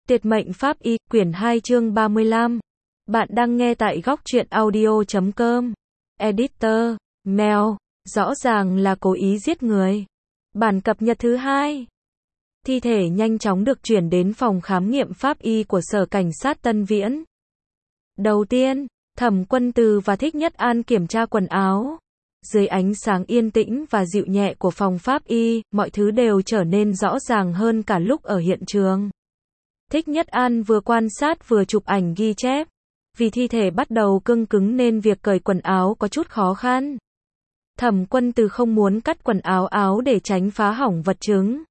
Tuyệt mệnh pháp y, quyển 2 chương 35. Bạn đang nghe tại góc truyện audio.com. Editor, Mel, rõ ràng là cố ý giết người. Bản cập nhật thứ 2. Thi thể nhanh chóng được chuyển đến phòng khám nghiệm pháp y của Sở Cảnh sát Tân Viễn. Đầu tiên, Thẩm Quân Từ và Thích Nhất An kiểm tra quần áo. Dưới ánh sáng yên tĩnh và dịu nhẹ của phòng pháp y, mọi thứ đều trở nên rõ ràng hơn cả lúc ở hiện trường. Thích Nhất An vừa quan sát vừa chụp ảnh ghi chép. Vì thi thể bắt đầu cương cứng nên việc cởi quần áo có chút khó khăn. Thẩm Quân Từ không muốn cắt quần áo để tránh phá hỏng vật chứng.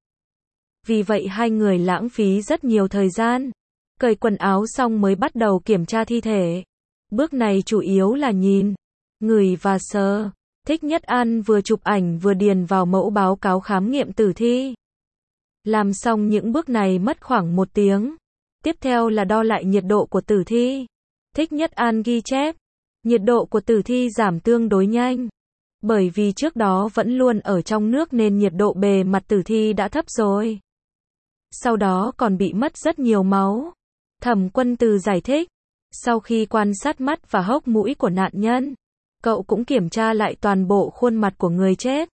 Vì vậy hai người lãng phí rất nhiều thời gian. Cởi quần áo xong mới bắt đầu kiểm tra thi thể. Bước này chủ yếu là nhìn, ngửi và sờ. Thích Nhất An vừa chụp ảnh vừa điền vào mẫu báo cáo khám nghiệm tử thi. Làm xong những bước này mất khoảng 1 tiếng. Tiếp theo là đo lại nhiệt độ của tử thi. Thích Nhất An ghi chép, nhiệt độ của tử thi giảm tương đối nhanh. Bởi vì trước đó vẫn luôn ở trong nước nên nhiệt độ bề mặt tử thi đã thấp rồi. Sau đó còn bị mất rất nhiều máu. Thẩm Quân Từ giải thích, sau khi quan sát mắt và hốc mũi của nạn nhân, cậu cũng kiểm tra lại toàn bộ khuôn mặt của người chết.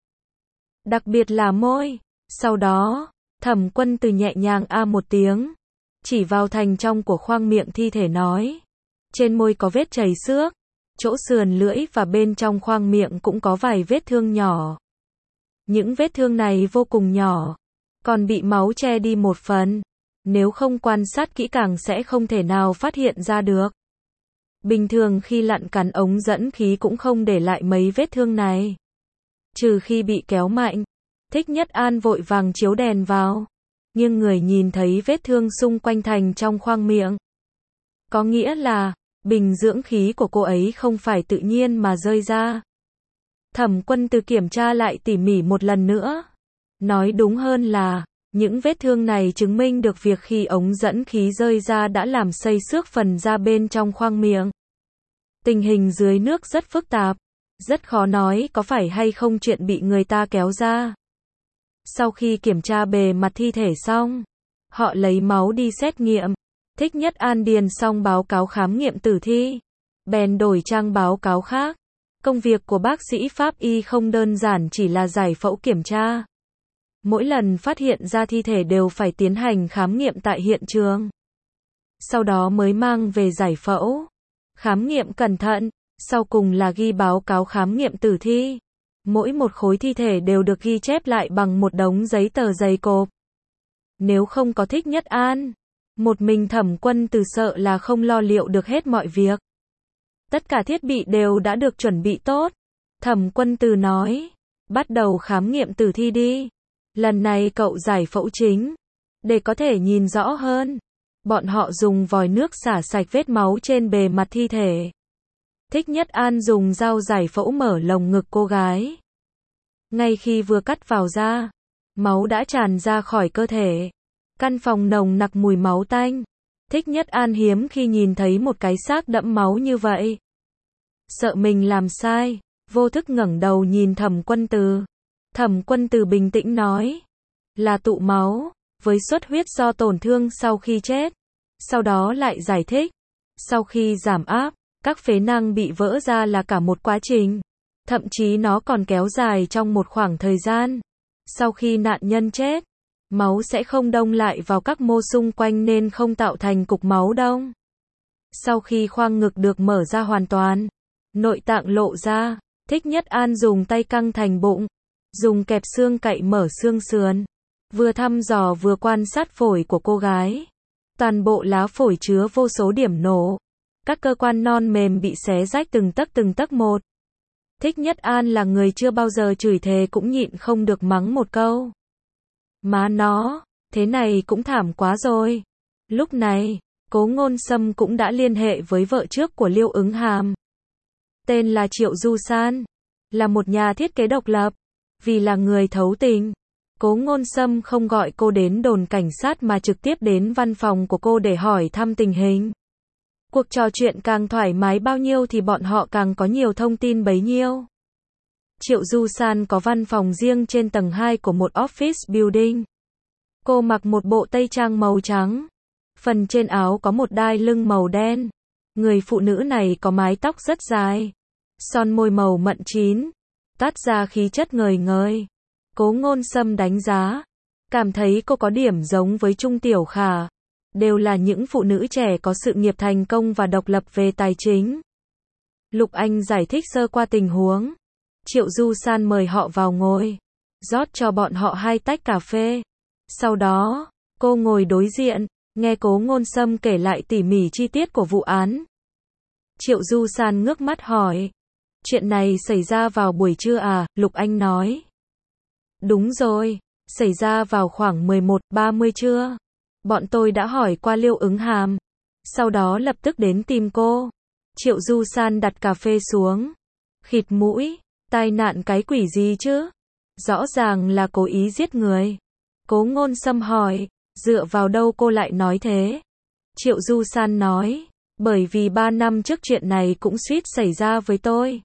Đặc biệt là môi. Sau đó, Thẩm Quân Từ nhẹ nhàng một tiếng, chỉ vào thành trong của khoang miệng thi thể nói. Trên môi có vết chảy xước, chỗ sườn lưỡi và bên trong khoang miệng cũng có vài vết thương nhỏ. Những vết thương này vô cùng nhỏ, còn bị máu che đi một phần. Nếu không quan sát kỹ càng sẽ không thể nào phát hiện ra được. Bình thường khi lặn cắn ống dẫn khí cũng không để lại mấy vết thương này. Trừ khi bị kéo mạnh. Thích Nhất An vội vàng chiếu đèn vào. Nhưng người nhìn thấy vết thương xung quanh thành trong khoang miệng. Có nghĩa là, bình dưỡng khí của cô ấy không phải tự nhiên mà rơi ra. Thẩm Quân Từ kiểm tra lại tỉ mỉ một lần nữa. Nói đúng hơn là, những vết thương này chứng minh được việc khi ống dẫn khí rơi ra đã làm xây xước phần da bên trong khoang miệng. Tình hình dưới nước rất phức tạp, rất khó nói có phải hay không chuyện bị người ta kéo ra. Sau khi kiểm tra bề mặt thi thể xong, họ lấy máu đi xét nghiệm. Thích Nhất An điền xong báo cáo khám nghiệm tử thi, bèn đổi trang báo cáo khác. Công việc của bác sĩ pháp y không đơn giản chỉ là giải phẫu kiểm tra. Mỗi lần phát hiện ra thi thể đều phải tiến hành khám nghiệm tại hiện trường. Sau đó mới mang về giải phẫu, khám nghiệm cẩn thận, sau cùng là ghi báo cáo khám nghiệm tử thi. Mỗi một khối thi thể đều được ghi chép lại bằng một đống giấy tờ dày cộp. Nếu không có Thích Nhất An, một mình Thẩm Quân Từ sợ là không lo liệu được hết mọi việc. Tất cả thiết bị đều đã được chuẩn bị tốt. Thẩm Quân Từ nói, bắt đầu khám nghiệm tử thi đi. Lần này cậu giải phẫu chính, để có thể nhìn rõ hơn. Bọn họ dùng vòi nước xả sạch vết máu trên bề mặt thi thể. Thích Nhất An dùng dao giải phẫu mở lồng ngực cô gái. Ngay khi vừa cắt vào da, máu đã tràn ra khỏi cơ thể. Căn phòng nồng nặc mùi máu tanh. Thích Nhất An hiếm khi nhìn thấy một cái xác đẫm máu như vậy. Sợ mình làm sai, vô thức ngẩng đầu nhìn Thẩm Quân Từ. Thẩm Quân Từ bình tĩnh nói, là tụ máu, với xuất huyết do tổn thương sau khi chết. Sau đó lại giải thích, sau khi giảm áp, các phế nang bị vỡ ra là cả một quá trình. Thậm chí nó còn kéo dài trong một khoảng thời gian. Sau khi nạn nhân chết, máu sẽ không đông lại vào các mô xung quanh nên không tạo thành cục máu đông. Sau khi khoang ngực được mở ra hoàn toàn, nội tạng lộ ra, Thích Nhất An dùng tay căng thành bụng, dùng kẹp xương cạy mở xương sườn, vừa thăm dò vừa quan sát phổi của cô gái. Toàn bộ lá phổi chứa vô số điểm nổ. Các cơ quan non mềm bị xé rách từng tấc một. Thích Nhất An là người chưa bao giờ chửi thề cũng nhịn không được mắng một câu. Má nó, thế này cũng thảm quá rồi. Lúc này, Cố Ngôn Sâm cũng đã liên hệ với vợ trước của Liêu Ứng Hàm. Tên là Triệu Du San, là một nhà thiết kế độc lập. Vì là người thấu tình, Cố Ngôn Sâm không gọi cô đến đồn cảnh sát mà trực tiếp đến văn phòng của cô để hỏi thăm tình hình. Cuộc trò chuyện càng thoải mái bao nhiêu thì bọn họ càng có nhiều thông tin bấy nhiêu. Triệu Du San có văn phòng riêng trên tầng 2 của một office building. Cô mặc một bộ tây trang màu trắng, Phần trên áo có một đai lưng màu đen. Người phụ nữ này có mái tóc rất dài, son môi màu mận chín, toát ra khí chất ngời ngời. Cố Ngôn Sâm đánh giá, cảm thấy cô có điểm giống với Trung Tiểu Khả, đều là những phụ nữ trẻ có sự nghiệp thành công và độc lập về tài chính. Lục Anh giải thích sơ qua tình huống. Triệu Du San mời họ vào ngồi, rót cho bọn họ 2 tách cà phê. Sau đó, cô ngồi đối diện, nghe Cố Ngôn Sâm kể lại tỉ mỉ chi tiết của vụ án. Triệu Du San ngước mắt hỏi, chuyện này xảy ra vào buổi trưa à? Lục Anh nói. Đúng rồi, xảy ra vào khoảng 11:30 trưa. Bọn tôi đã hỏi qua Liêu Ứng Hàm, sau đó lập tức đến tìm cô. Triệu Du San đặt cà phê xuống, khịt mũi, tai nạn cái quỷ gì chứ? Rõ ràng là cố ý giết người. Cố Ngôn Sâm hỏi, dựa vào đâu cô lại nói thế? Triệu Du San nói, bởi vì 3 năm trước chuyện này cũng suýt xảy ra với tôi.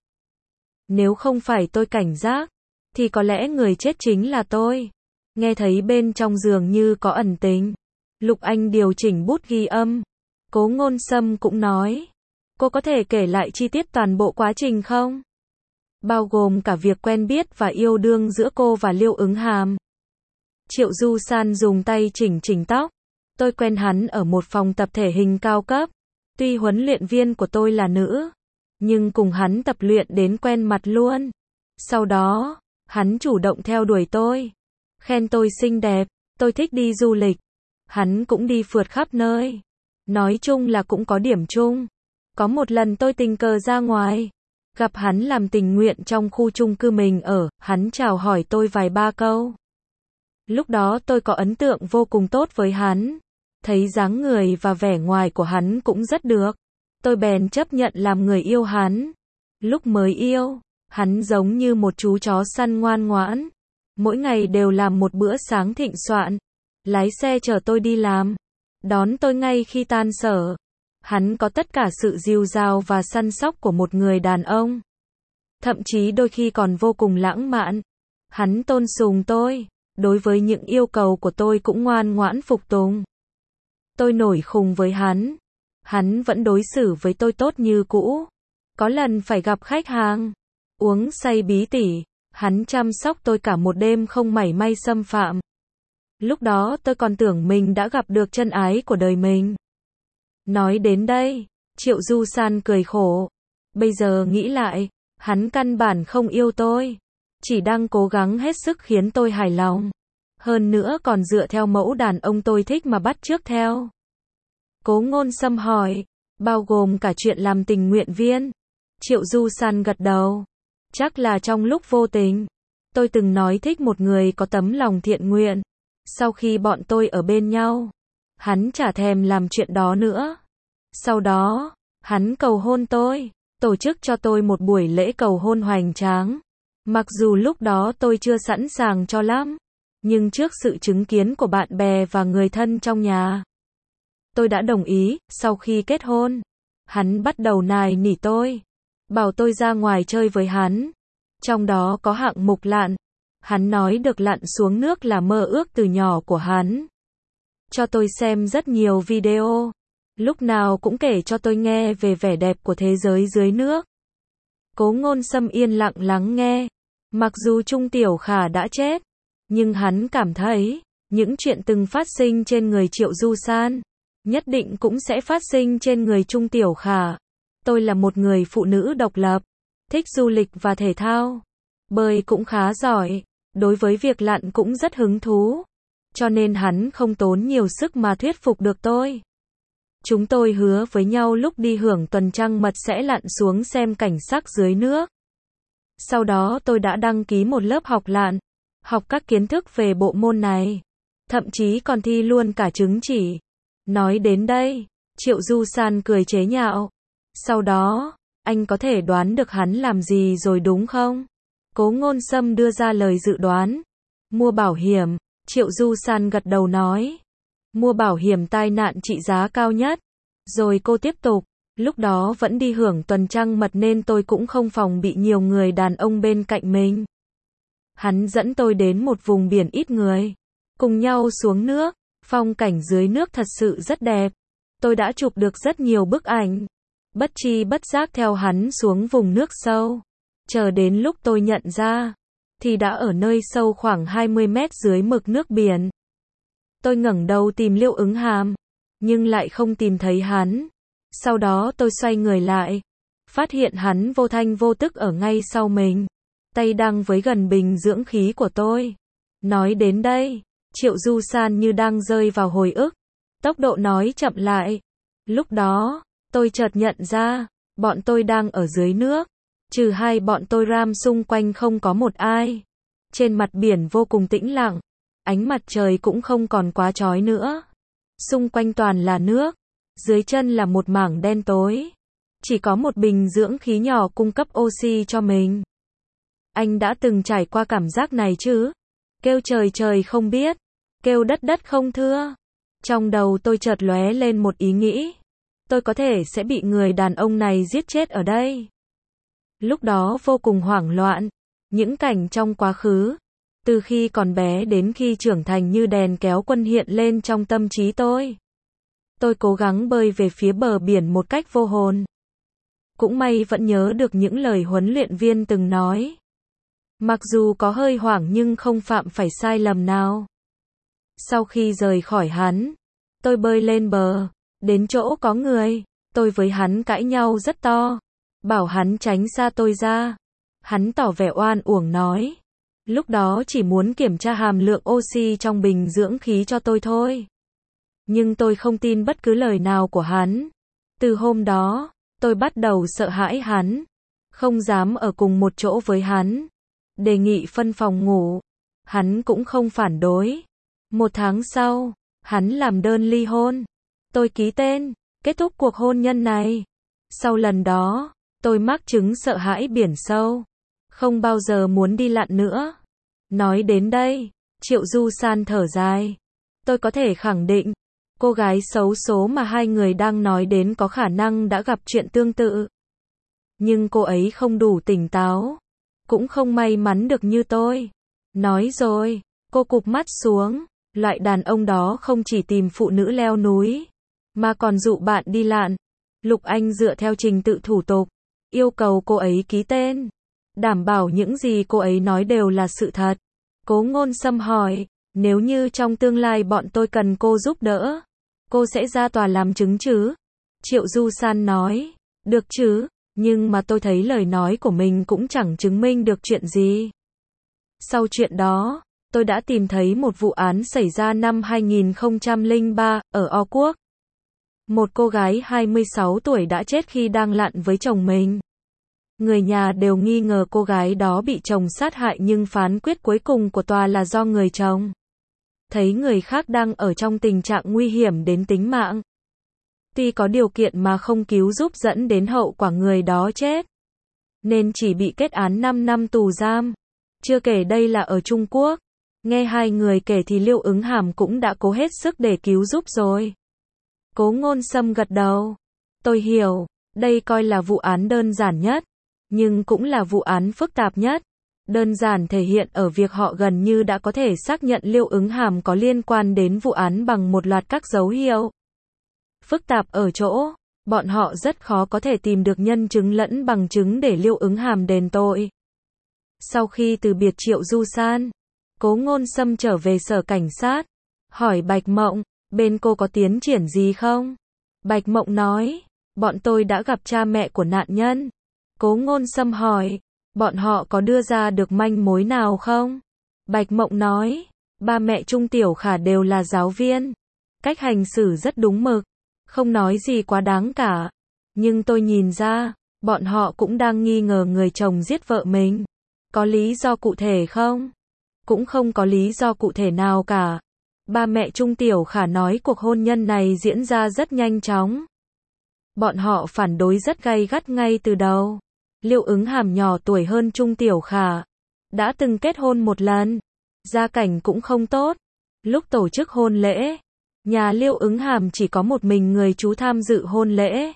Nếu không phải tôi cảnh giác, thì có lẽ người chết chính là tôi. Nghe thấy bên trong giường như có ẩn tình. Lục Anh điều chỉnh bút ghi âm. Cố Ngôn Sâm cũng nói, cô có thể kể lại chi tiết toàn bộ quá trình không? Bao gồm cả việc quen biết và yêu đương giữa cô và Liêu Ứng Hàm. Triệu Du San dùng tay chỉnh tóc. Tôi quen hắn ở một phòng tập thể hình cao cấp. Tuy huấn luyện viên của tôi là nữ, nhưng cùng hắn tập luyện đến quen mặt luôn. Sau đó, hắn chủ động theo đuổi tôi, khen tôi xinh đẹp, tôi thích đi du lịch. Hắn cũng đi phượt khắp nơi. Nói chung là cũng có điểm chung. Có một lần tôi tình cờ ra ngoài, gặp hắn làm tình nguyện trong khu chung cư mình ở, hắn chào hỏi tôi vài ba câu. Lúc đó tôi có ấn tượng vô cùng tốt với hắn. Thấy dáng người và vẻ ngoài của hắn cũng rất được. Tôi bèn chấp nhận làm người yêu hắn. Lúc mới yêu, hắn giống như một chú chó săn ngoan ngoãn. Mỗi ngày đều làm một bữa sáng thịnh soạn. Lái xe chở tôi đi làm. Đón tôi ngay khi tan sở. Hắn có tất cả sự dìu dào và săn sóc của một người đàn ông. Thậm chí đôi khi còn vô cùng lãng mạn. Hắn tôn sùng tôi. Đối với những yêu cầu của tôi cũng ngoan ngoãn phục tùng. Tôi nổi khùng với hắn. Hắn vẫn đối xử với tôi tốt như cũ. Có lần phải gặp khách hàng, uống say bí tỉ, hắn chăm sóc tôi cả một đêm không mảy may xâm phạm. Lúc đó tôi còn tưởng mình đã gặp được chân ái của đời mình. Nói đến đây, Triệu Du San cười khổ. Bây giờ nghĩ lại, hắn căn bản không yêu tôi, chỉ đang cố gắng hết sức khiến tôi hài lòng. Hơn nữa còn dựa theo mẫu đàn ông tôi thích mà bắt chước theo. Cố Ngôn Sâm hỏi, bao gồm cả chuyện làm tình nguyện viên? Triệu Du San gật đầu. Chắc là trong lúc vô tình, tôi từng nói thích một người có tấm lòng thiện nguyện. Sau khi bọn tôi ở bên nhau, hắn chả thèm làm chuyện đó nữa. Sau đó, hắn cầu hôn tôi, tổ chức cho tôi một buổi lễ cầu hôn hoành tráng. Mặc dù lúc đó tôi chưa sẵn sàng cho lắm, nhưng trước sự chứng kiến của bạn bè và người thân trong nhà, tôi đã đồng ý. Sau khi kết hôn, hắn bắt đầu nài nỉ tôi, bảo tôi ra ngoài chơi với hắn. Trong đó có hạng mục lặn. Hắn nói được lặn xuống nước là mơ ước từ nhỏ của hắn. Cho tôi xem rất nhiều video. Lúc nào cũng kể cho tôi nghe về vẻ đẹp của thế giới dưới nước. Cố Ngôn Sâm yên lặng lắng nghe. Mặc dù Trung Tiểu Khả đã chết, nhưng hắn cảm thấy, những chuyện từng phát sinh trên người Triệu Du San, nhất định cũng sẽ phát sinh trên người Trung Tiểu Khả. Tôi là một người phụ nữ độc lập, thích du lịch và thể thao. Bơi cũng khá giỏi, đối với việc lặn cũng rất hứng thú. Cho nên hắn không tốn nhiều sức mà thuyết phục được tôi. Chúng tôi hứa với nhau lúc đi hưởng tuần trăng mật sẽ lặn xuống xem cảnh sắc dưới nước. Sau đó tôi đã đăng ký một lớp học lặn, học các kiến thức về bộ môn này. Thậm chí còn thi luôn cả chứng chỉ. Nói đến đây, Triệu Du San cười chế nhạo. Sau đó, anh có thể đoán được hắn làm gì rồi đúng không? Cố Ngôn Sâm đưa ra lời dự đoán. Mua bảo hiểm. Triệu Du San gật đầu nói. Mua bảo hiểm tai nạn trị giá cao nhất. Rồi cô tiếp tục. Lúc đó vẫn đi hưởng tuần trăng mật nên tôi cũng không phòng bị nhiều người đàn ông bên cạnh mình. Hắn dẫn tôi đến một vùng biển ít người. Cùng nhau xuống nước. Phong cảnh dưới nước thật sự rất đẹp. Tôi đã chụp được rất nhiều bức ảnh. Bất tri bất giác theo hắn xuống vùng nước sâu. Chờ đến lúc tôi nhận ra, thì đã ở nơi sâu khoảng 20 mét dưới mực nước biển. Tôi ngẩng đầu tìm Liêu Ứng Hàm, nhưng lại không tìm thấy hắn. Sau đó tôi xoay người lại, phát hiện hắn vô thanh vô tức ở ngay sau mình, tay đang với gần bình dưỡng khí của tôi. Nói đến đây, Triệu Du San như đang rơi vào hồi ức, tốc độ nói chậm lại. Lúc đó, tôi chợt nhận ra, bọn tôi đang ở dưới nước, trừ hai bọn tôi ram xung quanh không có một ai. Trên mặt biển vô cùng tĩnh lặng, ánh mặt trời cũng không còn quá chói nữa. Xung quanh toàn là nước, dưới chân là một mảng đen tối. Chỉ có một bình dưỡng khí nhỏ cung cấp oxy cho mình. Anh đã từng trải qua cảm giác này chứ? Kêu trời trời không biết, kêu đất đất không thưa. Trong đầu tôi chợt lóe lên một ý nghĩ. Tôi có thể sẽ bị người đàn ông này giết chết ở đây. Lúc đó vô cùng hoảng loạn. Những cảnh trong quá khứ, từ khi còn bé đến khi trưởng thành như đèn kéo quân hiện lên trong tâm trí tôi. Tôi cố gắng bơi về phía bờ biển một cách vô hồn. Cũng may vẫn nhớ được những lời huấn luyện viên từng nói. Mặc dù có hơi hoảng nhưng không phạm phải sai lầm nào. Sau khi rời khỏi hắn, tôi bơi lên bờ, đến chỗ có người, tôi với hắn cãi nhau rất to, bảo hắn tránh xa tôi ra. Hắn tỏ vẻ oan uổng nói, lúc đó chỉ muốn kiểm tra hàm lượng oxy trong bình dưỡng khí cho tôi thôi. Nhưng tôi không tin bất cứ lời nào của hắn. Từ hôm đó, tôi bắt đầu sợ hãi hắn, không dám ở cùng một chỗ với hắn. Đề nghị phân phòng ngủ, hắn cũng không phản đối. 1 tháng sau, hắn làm đơn ly hôn. Tôi ký tên, kết thúc cuộc hôn nhân này. Sau lần đó, tôi mắc chứng sợ hãi biển sâu, không bao giờ muốn đi lặn nữa. Nói đến đây, Triệu Du San thở dài. Tôi có thể khẳng định, cô gái xấu số mà hai người đang nói đến có khả năng đã gặp chuyện tương tự. Nhưng cô ấy không đủ tỉnh táo, cũng không may mắn được như tôi. Nói rồi, cô cụp mắt xuống. Loại đàn ông đó không chỉ tìm phụ nữ leo núi, mà còn dụ bạn đi lặn. Lục Anh dựa theo trình tự thủ tục, yêu cầu cô ấy ký tên, đảm bảo những gì cô ấy nói đều là sự thật. Cố Ngôn Sâm hỏi, nếu như trong tương lai bọn tôi cần cô giúp đỡ, cô sẽ ra tòa làm chứng chứ? Triệu Du San nói, được chứ, nhưng mà tôi thấy lời nói của mình cũng chẳng chứng minh được chuyện gì. Sau chuyện đó, tôi đã tìm thấy một vụ án xảy ra năm 2003, ở O Quốc. Một cô gái 26 tuổi đã chết khi đang lặn với chồng mình. Người nhà đều nghi ngờ cô gái đó bị chồng sát hại nhưng phán quyết cuối cùng của tòa là do người chồng thấy người khác đang ở trong tình trạng nguy hiểm đến tính mạng. Tuy có điều kiện mà không cứu giúp dẫn đến hậu quả người đó chết, nên chỉ bị kết án 5 năm tù giam. Chưa kể đây là ở Trung Quốc. Nghe hai người kể thì Liêu Ứng Hàm cũng đã cố hết sức để cứu giúp rồi. Cố Ngôn Sâm gật đầu. Tôi hiểu, đây coi là vụ án đơn giản nhất, nhưng cũng là vụ án phức tạp nhất. Đơn giản thể hiện ở việc họ gần như đã có thể xác nhận Liêu Ứng Hàm có liên quan đến vụ án bằng một loạt các dấu hiệu. Phức tạp ở chỗ, bọn họ rất khó có thể tìm được nhân chứng lẫn bằng chứng để Liêu Ứng Hàm đền tội. Sau khi từ biệt Triệu Du San, Cố Ngôn Sâm trở về sở cảnh sát, hỏi Bạch Mộng, bên cô có tiến triển gì không? Bạch Mộng nói, bọn tôi đã gặp cha mẹ của nạn nhân. Cố Ngôn Sâm hỏi, bọn họ có đưa ra được manh mối nào không? Bạch Mộng nói, ba mẹ Trung Tiểu Khả đều là giáo viên. Cách hành xử rất đúng mực, không nói gì quá đáng cả. Nhưng tôi nhìn ra, bọn họ cũng đang nghi ngờ người chồng giết vợ mình. Có lý do cụ thể không? Cũng không có lý do cụ thể nào cả. Ba mẹ Trung Tiểu Khả nói cuộc hôn nhân này diễn ra rất nhanh chóng. Bọn họ phản đối rất gay gắt ngay từ đầu. Liêu Ứng Hàm nhỏ tuổi hơn Trung Tiểu Khả, đã từng kết hôn một lần, gia cảnh cũng không tốt. Lúc tổ chức hôn lễ, nhà Liêu Ứng Hàm chỉ có một mình người chú tham dự hôn lễ,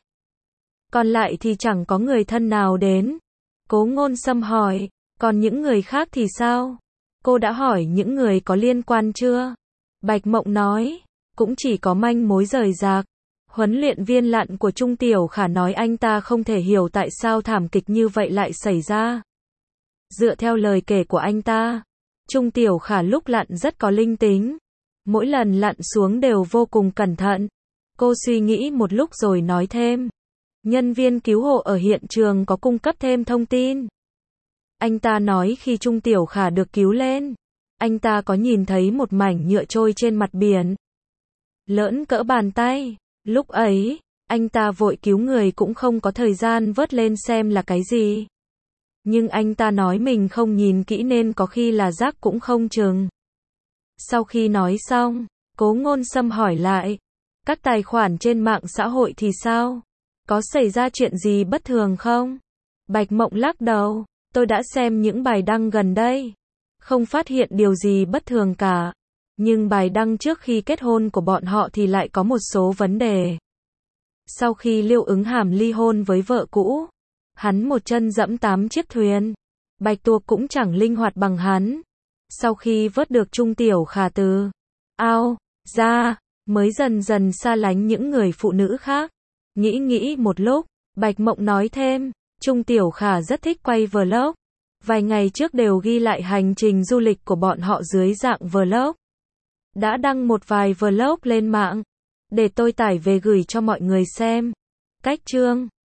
còn lại thì chẳng có người thân nào đến. Cố Ngôn Sâm hỏi, còn những người khác thì sao? Cô đã hỏi những người có liên quan chưa? Bạch Mộng nói, cũng chỉ có manh mối rời rạc. Huấn luyện viên lặn của Trung Tiểu Khả nói anh ta không thể hiểu tại sao thảm kịch như vậy lại xảy ra. Dựa theo lời kể của anh ta, Trung Tiểu Khả lúc lặn rất có linh tính. Mỗi lần lặn xuống đều vô cùng cẩn thận. Cô suy nghĩ một lúc rồi nói thêm. Nhân viên cứu hộ ở hiện trường có cung cấp thêm thông tin. Anh ta nói khi Trung Tiểu Khả được cứu lên, anh ta có nhìn thấy một mảnh nhựa trôi trên mặt biển. Lớn cỡ bàn tay. Lúc ấy, anh ta vội cứu người cũng không có thời gian vớt lên xem là cái gì. Nhưng anh ta nói mình không nhìn kỹ nên có khi là rác cũng không chừng. Sau khi nói xong, Cố Ngôn Sâm hỏi lại. Các tài khoản trên mạng xã hội thì sao? Có xảy ra chuyện gì bất thường không? Bạch Mộng lắc đầu. Tôi đã xem những bài đăng gần đây. Không phát hiện điều gì bất thường cả. Nhưng bài đăng trước khi kết hôn của bọn họ thì lại có một số vấn đề. Sau khi Liêu Ứng Hàm ly hôn với vợ cũ, hắn một chân dẫm 8 chiếc thuyền. Bạch Tuộc cũng chẳng linh hoạt bằng hắn. Sau khi vớt được Trung Tiểu Khả từ ao ra, mới dần dần xa lánh những người phụ nữ khác. Nghĩ một lúc, Bạch Mộng nói thêm, Trung Tiểu Khả rất thích quay vlog. Vài ngày trước đều ghi lại hành trình du lịch của bọn họ dưới dạng vlog. Đã đăng một vài vlog lên mạng. Để tôi tải về gửi cho mọi người xem. Cách chương